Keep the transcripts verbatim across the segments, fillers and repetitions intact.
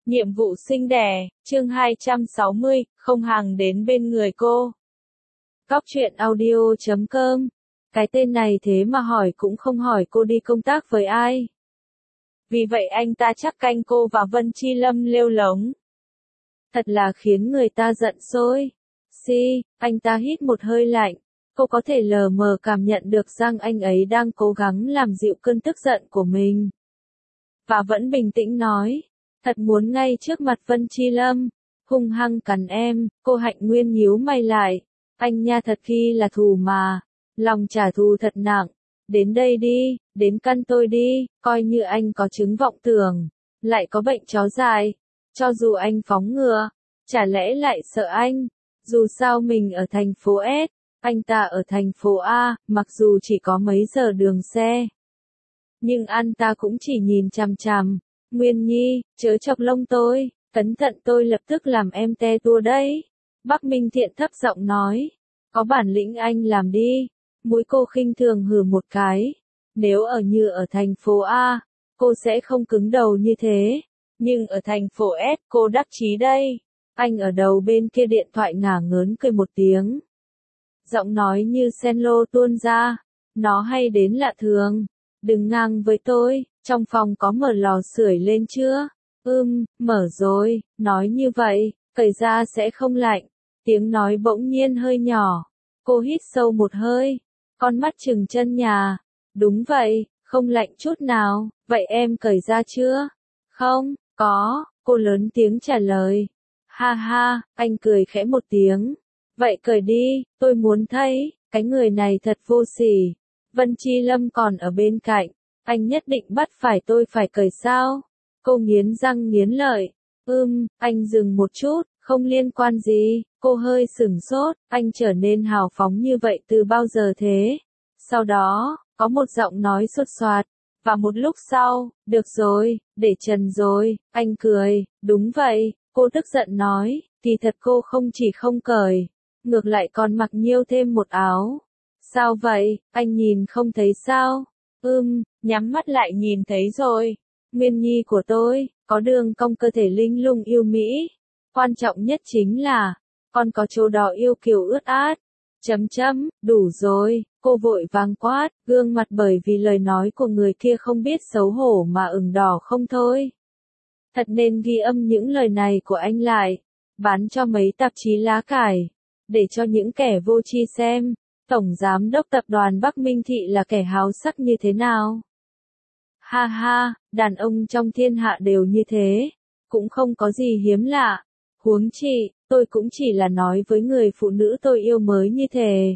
Nhiệm vụ sinh đẻ, chương hai trăm sáu mươi, không hàng đến bên người cô. Cóc truyện audio chấm com. Cái tên này thế mà hỏi cũng không hỏi cô đi công tác với ai. Vì vậy anh ta chắc canh cô và Vân Chi Lâm lêu lống. Thật là khiến người ta giận sôi. Si, anh ta hít một hơi lạnh. Cô có thể lờ mờ cảm nhận được rằng anh ấy đang cố gắng làm dịu cơn tức giận của mình. Và vẫn bình tĩnh nói. Thật muốn ngay trước mặt Vân Chi Lâm, hung hăng cắn em, cô Hạnh Nguyên nhíu mày lại. Anh nha thật khi là thù mà, lòng trả thù thật nặng. Đến đây đi, đến căn tôi đi, coi như anh có chứng vọng tưởng, lại có bệnh chó dại. Cho dù anh phóng ngựa, chả lẽ lại sợ anh? Dù sao mình ở thành phố S, anh ta ở thành phố A, mặc dù chỉ có mấy giờ đường xe. Nhưng anh ta cũng chỉ nhìn chằm chằm. Nguyên Nhi, chớ chọc lông tôi, cẩn thận tôi lập tức làm em te tua đấy. Bắc Minh Thiện thấp giọng nói, có bản lĩnh anh làm đi. Mũi cô khinh thường hừ một cái. Nếu ở như ở thành phố A, cô sẽ không cứng đầu như thế. Nhưng ở thành phố S cô đắc chí đây. Anh ở đầu bên kia điện thoại ngả ngớn cười một tiếng. Giọng nói như sen lô tuôn ra. Nó hay đến lạ thường. Đừng ngang với tôi. Trong phòng có mở lò sưởi lên chưa? Ừm, mở rồi, nói như vậy, cởi ra sẽ không lạnh. Tiếng nói bỗng nhiên hơi nhỏ. Cô hít sâu một hơi. Con mắt trừng chân nhà. Đúng vậy, không lạnh chút nào. Vậy em cởi ra chưa? Không, có, cô lớn tiếng trả lời. Ha ha, anh cười khẽ một tiếng. Vậy cởi đi, tôi muốn thấy, cái người này thật vô sỉ. Vân Chi Lâm còn ở bên cạnh. Anh nhất định bắt phải tôi phải cởi sao? Cô nghiến răng nghiến lợi. Ừm, anh dừng một chút, không liên quan gì. Cô hơi sửng sốt, anh trở nên hào phóng như vậy từ bao giờ thế? Sau đó, có một giọng nói sột soạt. Và một lúc sau, được rồi, để trần rồi, anh cười. Đúng vậy, cô tức giận nói, thì thật cô không chỉ không cởi, ngược lại còn mặc nhiêu thêm một áo. Sao vậy, anh nhìn không thấy sao? Ừm, nhắm mắt lại nhìn thấy rồi. Nguyên Nhi của tôi, có đường cong cơ thể linh lung yêu mỹ. Quan trọng nhất chính là, còn có chỗ đó yêu kiều ướt át. Chấm chấm, đủ rồi, cô vội vàng quát, gương mặt bởi vì lời nói của người kia không biết xấu hổ mà ửng đỏ không thôi. Thật nên ghi âm những lời này của anh lại, bán cho mấy tạp chí lá cải, để cho những kẻ vô tri xem. Tổng giám đốc tập đoàn Bắc Minh Thị là kẻ háo sắc như thế nào? Ha ha, đàn ông trong thiên hạ đều như thế, cũng không có gì hiếm lạ. Huống chi, tôi cũng chỉ là nói với người phụ nữ tôi yêu mới như thế.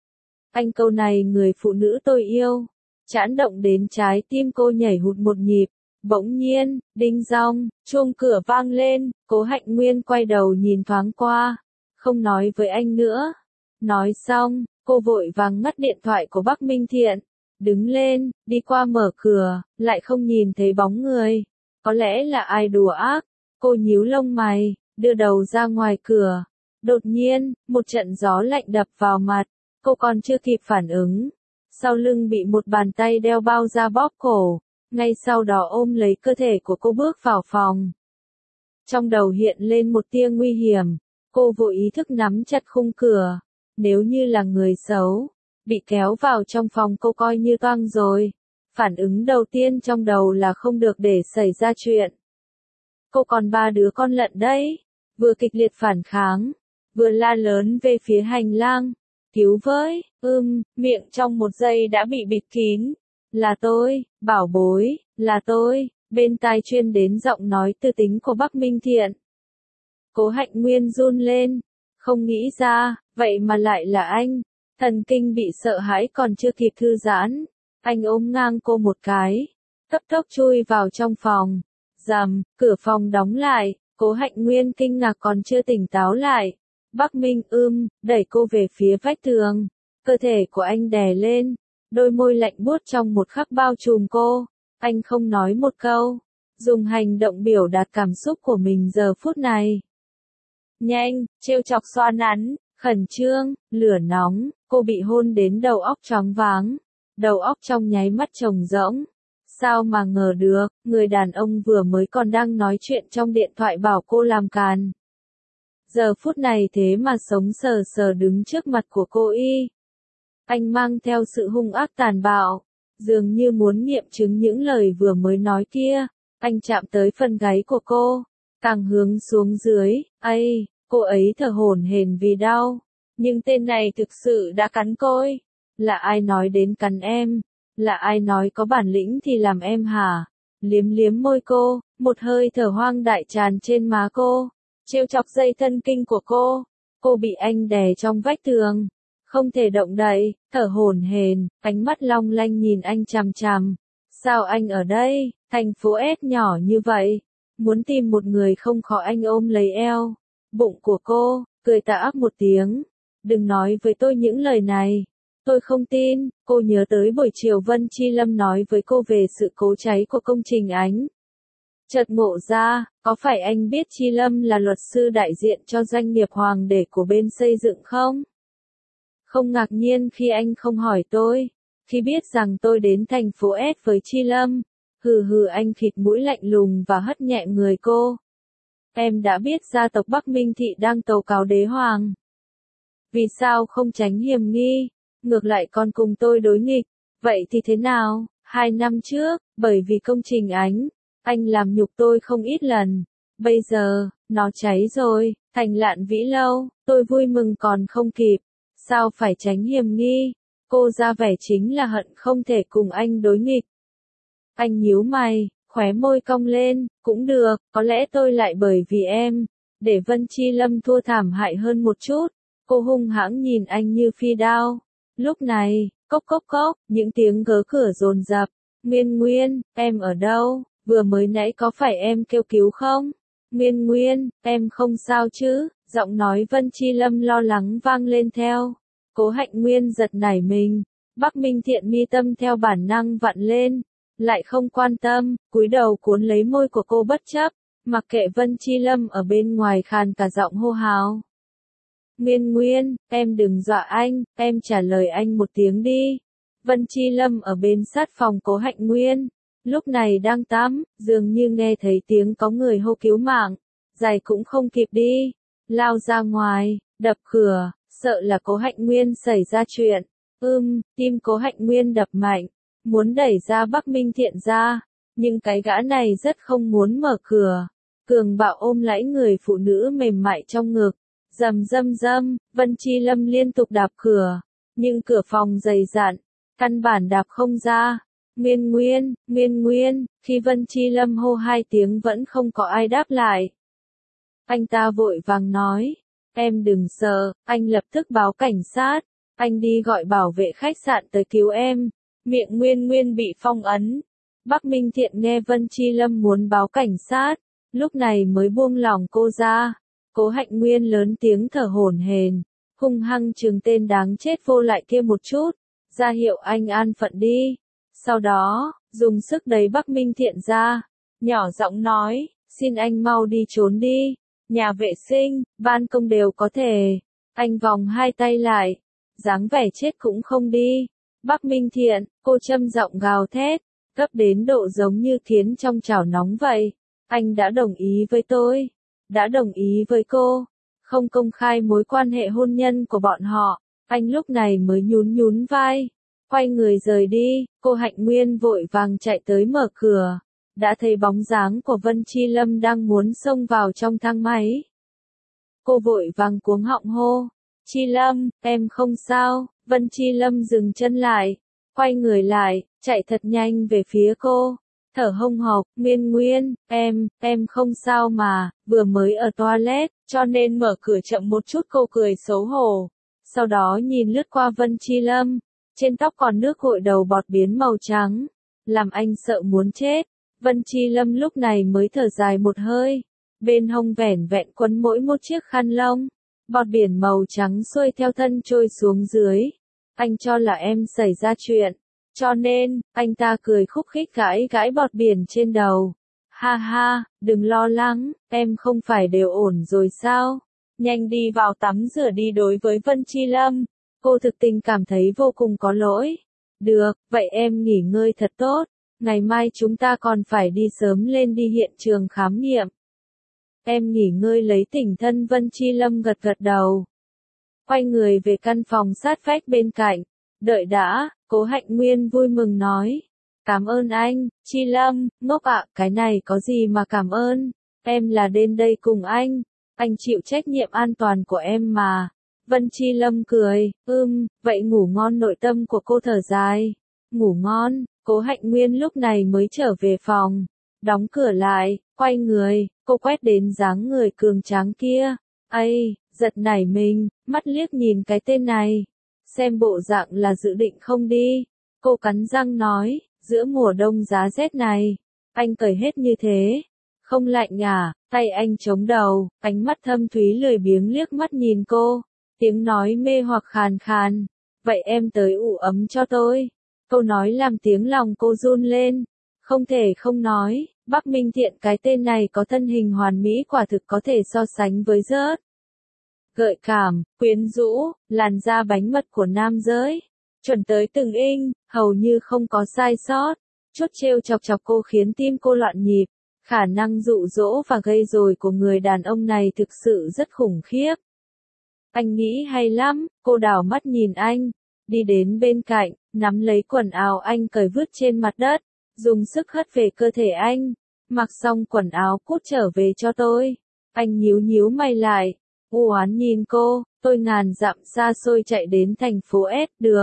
Anh câu này người phụ nữ tôi yêu, chãn động đến trái tim cô nhảy hụt một nhịp. Bỗng nhiên, đinh dong, chuông cửa vang lên, Cố Hạnh Nguyên quay đầu nhìn thoáng qua, không nói với anh nữa. Nói xong, cô vội vàng ngắt điện thoại của Bắc Minh Thiện, đứng lên, đi qua mở cửa, lại không nhìn thấy bóng người. Có lẽ là ai đùa ác, cô nhíu lông mày, đưa đầu ra ngoài cửa. Đột nhiên, một trận gió lạnh đập vào mặt, cô còn chưa kịp phản ứng. Sau lưng bị một bàn tay đeo bao da bóp cổ, ngay sau đó ôm lấy cơ thể của cô bước vào phòng. Trong đầu hiện lên một tia nguy hiểm, cô vô ý thức nắm chặt khung cửa. Nếu như là người xấu, bị kéo vào trong phòng cô coi như toang rồi. Phản ứng đầu tiên trong đầu là không được để xảy ra chuyện. Cô còn ba đứa con lận đấy, vừa kịch liệt phản kháng, vừa la lớn về phía hành lang. Cứu với, ưm, miệng trong một giây đã bị bịt kín. Là tôi, bảo bối, là tôi, bên tai chuyên đến giọng nói tư tính của Bắc Minh Thiện. Cố Hạnh Nguyên run lên, không nghĩ ra, vậy mà lại là anh. Thần kinh bị sợ hãi còn chưa kịp thư giãn, anh ôm ngang cô một cái, cấp tốc chui vào trong phòng. Rầm, cửa phòng đóng lại, Cố Hạnh Nguyên kinh ngạc còn chưa tỉnh táo lại. Bắc Minh ưm, đẩy cô về phía vách tường, cơ thể của anh đè lên, đôi môi lạnh buốt trong một khắc bao trùm cô. Anh không nói một câu, dùng hành động biểu đạt cảm xúc của mình giờ phút này. Nhanh, trêu chọc xoa nắn, khẩn trương, lửa nóng, cô bị hôn đến đầu óc choáng váng, đầu óc trong nháy mắt trống rỗng. Sao mà ngờ được, người đàn ông vừa mới còn đang nói chuyện trong điện thoại bảo cô làm càn. Giờ phút này thế mà sống sờ sờ đứng trước mặt của cô y. Anh mang theo sự hung ác tàn bạo, dường như muốn nghiệm chứng những lời vừa mới nói kia. Anh chạm tới phần gáy của cô, càng hướng xuống dưới, ây, cô ấy thở hổn hển vì đau. Nhưng tên này thực sự đã cắn cô ấy. Là ai nói đến cắn em? Là ai nói có bản lĩnh thì làm em hả? Liếm liếm môi cô, một hơi thở hoang dại tràn trên má cô, trêu chọc dây thần kinh của cô. Cô bị anh đè trong vách tường, không thể động đậy, thở hổn hển, ánh mắt long lanh nhìn anh chằm chằm. Sao anh ở đây, thành phố S nhỏ như vậy? Muốn tìm một người không khó, anh ôm lấy eo bụng của cô, cười tà ác một tiếng. Đừng nói với tôi những lời này. Tôi không tin. Cô nhớ tới buổi chiều Vân Chi Lâm nói với cô về sự cố cháy của công trình Ánh. Chợt ngộ ra, có phải anh biết Chi Lâm là luật sư đại diện cho doanh nghiệp Hoàng Để của bên xây dựng không? Không ngạc nhiên khi anh không hỏi tôi. Khi biết rằng tôi đến thành phố S với Chi Lâm, hừ hừ anh khịt mũi lạnh lùng và hất nhẹ người cô. Em đã biết gia tộc Bắc Minh Thị đang tố cáo đế hoàng. Vì sao không tránh hiểm nghi, ngược lại còn cùng tôi đối nghịch? Vậy thì thế nào? Hai năm trước, bởi vì công trình Ánh, anh làm nhục tôi không ít lần. Bây giờ, nó cháy rồi, thành Lạn Vĩ Lâu, tôi vui mừng còn không kịp. Sao phải tránh hiểm nghi? Cô ra vẻ chính là hận không thể cùng anh đối nghịch. Anh nhíu mày, khóe môi cong lên, cũng được, có lẽ tôi lại bởi vì em, để Vân Chi Lâm thua thảm hại hơn một chút. Cô hung hãng nhìn anh như phi đao. Lúc này, cốc cốc cốc, những tiếng gõ cửa dồn dập. Nguyên Nguyên, em ở đâu? Vừa mới nãy có phải em kêu cứu không? Nguyên Nguyên, em không sao chứ? Giọng nói Vân Chi Lâm lo lắng vang lên theo. Cố Hạnh Nguyên giật nảy mình. Bắc Minh Thiện mi tâm theo bản năng vặn lên, lại không quan tâm, cúi đầu cuốn lấy môi của cô bất chấp, mặc kệ Vân Chi Lâm ở bên ngoài khàn cả giọng hô hào. Nguyên Nguyên, em đừng dọa anh, em trả lời anh một tiếng đi. Vân Chi Lâm ở bên sát phòng Cố Hạnh Nguyên, lúc này đang tắm, dường như nghe thấy tiếng có người hô cứu mạng, giày cũng không kịp đi, lao ra ngoài, đập cửa, sợ là Cố Hạnh Nguyên xảy ra chuyện. Ưm, tim Cố Hạnh Nguyên đập mạnh, muốn đẩy ra Bắc Minh Thiện ra, nhưng cái gã này rất không muốn mở cửa. Cường bạo ôm lấy người phụ nữ mềm mại trong ngực. Rầm rầm rầm, Vân Chi Lâm liên tục đạp cửa, nhưng cửa phòng dày dặn, căn bản đạp không ra. Nguyên Nguyên, Nguyên Nguyên, khi Vân Chi Lâm hô hai tiếng vẫn không có ai đáp lại. Anh ta vội vàng nói, em đừng sợ, anh lập tức báo cảnh sát, anh đi gọi bảo vệ khách sạn tới cứu em. Miệng Nguyên Nguyên bị phong ấn. Bắc Minh Thiện nghe Vân Chi Lâm muốn báo cảnh sát, lúc này mới buông lỏng cô ra. Cố Hạnh Nguyên lớn tiếng thở hổn hển, hung hăng trừng tên đáng chết vô lại kia một chút, ra hiệu anh an phận đi. Sau đó, dùng sức đẩy Bắc Minh Thiện ra, nhỏ giọng nói, xin anh mau đi trốn đi, nhà vệ sinh, ban công đều có thể. Anh vòng hai tay lại, dáng vẻ chết cũng không đi. Bắc Minh Thiện, cô châm giọng gào thét, gấp đến độ giống như kiến trong chảo nóng vậy. Anh đã đồng ý với tôi, đã đồng ý với cô, không công khai mối quan hệ hôn nhân của bọn họ. Anh lúc này mới nhún nhún vai, quay người rời đi. Cô Hạnh Nguyên vội vàng chạy tới mở cửa, đã thấy bóng dáng của Vân Chi Lâm đang muốn xông vào trong thang máy. Cô vội vàng cuống họng hô, Chi Lâm, em không sao. Vân Chi Lâm dừng chân lại, quay người lại, chạy thật nhanh về phía cô, thở hông hộc, Nguyên Nguyên, em, em không sao mà, vừa mới ở toilet, cho nên mở cửa chậm một chút. Cô cười xấu hổ, sau đó nhìn lướt qua Vân Chi Lâm, trên tóc còn nước gội đầu bọt biến màu trắng, làm anh sợ muốn chết. Vân Chi Lâm lúc này mới thở dài một hơi, bên hông vẻn vẹn quấn mỗi một chiếc khăn lông, bọt biển màu trắng xuôi theo thân trôi xuống dưới. Anh cho là em xảy ra chuyện, cho nên, anh ta cười khúc khích gãi gãi bọt biển trên đầu. Ha ha, đừng lo lắng, em không phải đều ổn rồi sao? Nhanh đi vào tắm rửa đi. Đối với Vân Chi Lâm, cô thực tình cảm thấy vô cùng có lỗi. Được, vậy em nghỉ ngơi thật tốt, Ngày mai chúng ta còn phải đi sớm lên đi hiện trường khám nghiệm. Em nghỉ ngơi lấy tỉnh thân. Vân Chi Lâm gật gật đầu. Quay người về căn phòng sát vách bên cạnh. Đợi đã, Cố Hạnh Nguyên vui mừng nói. Cảm ơn anh, Chi Lâm, ngốc ạ, cái này có gì mà cảm ơn. Em là đến đây cùng anh. Anh chịu trách nhiệm an toàn của em mà. Vân Chi Lâm cười, ưm, vậy ngủ ngon. Nội tâm của cô thở dài. Ngủ ngon. Cố Hạnh Nguyên lúc này mới trở về phòng. Đóng cửa lại, quay người, cô quét đến dáng người cường tráng kia. Ây, giật nảy mình, mắt liếc nhìn cái tên này. Xem bộ dạng là dự định không đi. Cô cắn răng nói, giữa mùa đông giá rét này, anh cởi hết như thế. Không lạnh à? Tay anh chống đầu, ánh mắt thâm thúy lười biếng liếc mắt nhìn cô. Tiếng nói mê hoặc khàn khàn. Vậy em tới ủ ấm cho tôi. Câu nói làm tiếng lòng cô run lên. Không thể không nói, Bắc Minh Thiện cái tên này có thân hình hoàn mỹ quả thực có thể so sánh với rớt. Gợi cảm, quyến rũ, làn da bánh mật của nam giới. Chuẩn tới từng inch, hầu như không có sai sót. Chút trêu chọc chọc cô khiến tim cô loạn nhịp. Khả năng dụ dỗ và gây rối của người đàn ông này thực sự rất khủng khiếp. Anh nghĩ hay lắm, cô đảo mắt nhìn anh. Đi đến bên cạnh, nắm lấy quần áo anh cởi vứt trên mặt đất. Dùng sức hất về cơ thể anh. Mặc xong quần áo cút trở về cho tôi. Anh nhíu nhíu mày lại. U oán nhìn cô, tôi ngàn dặm xa xôi chạy đến thành phố S, được.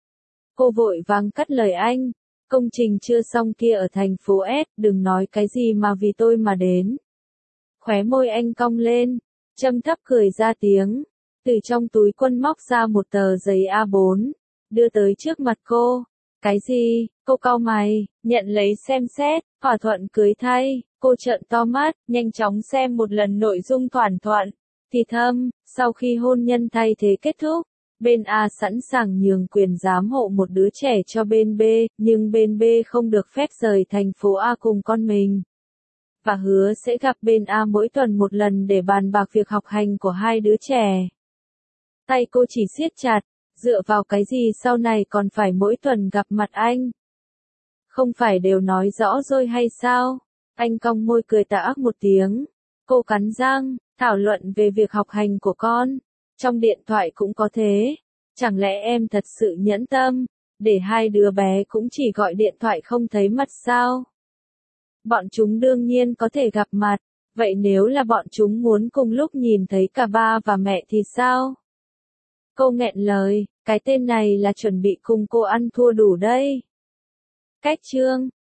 Cô vội vàng cắt lời anh. Công trình chưa xong kia ở thành phố S, đừng nói cái gì mà vì tôi mà đến. Khóe môi anh cong lên, châm thấp cười ra tiếng. Từ trong túi quần móc ra một tờ giấy A bốn, đưa tới trước mặt cô. Cái gì? Cô cau mày, nhận lấy xem xét, thỏa thuận cưới thay. Cô trợn to mắt, nhanh chóng xem một lần nội dung thỏa thuận. Thì thầm, sau khi hôn nhân thay thế kết thúc, bên A sẵn sàng nhường quyền giám hộ một đứa trẻ cho bên B, nhưng bên B không được phép rời thành phố A cùng con mình. Và hứa sẽ gặp bên A mỗi tuần một lần để bàn bạc việc học hành của hai đứa trẻ. Tay cô chỉ siết chặt, dựa vào cái gì sau này còn phải mỗi tuần gặp mặt anh? Không phải đều nói rõ rồi hay sao? Anh cong môi cười tà ác một tiếng. Cô cắn răng, thảo luận về việc học hành của con. Trong điện thoại cũng có thế. Chẳng lẽ em thật sự nhẫn tâm, để hai đứa bé cũng chỉ gọi điện thoại không thấy mặt sao? Bọn chúng đương nhiên có thể gặp mặt. Vậy nếu là bọn chúng muốn cùng lúc nhìn thấy cả ba và mẹ thì sao? Cô nghẹn lời, cái tên này là chuẩn bị cùng cô ăn thua đủ đây. Cách chương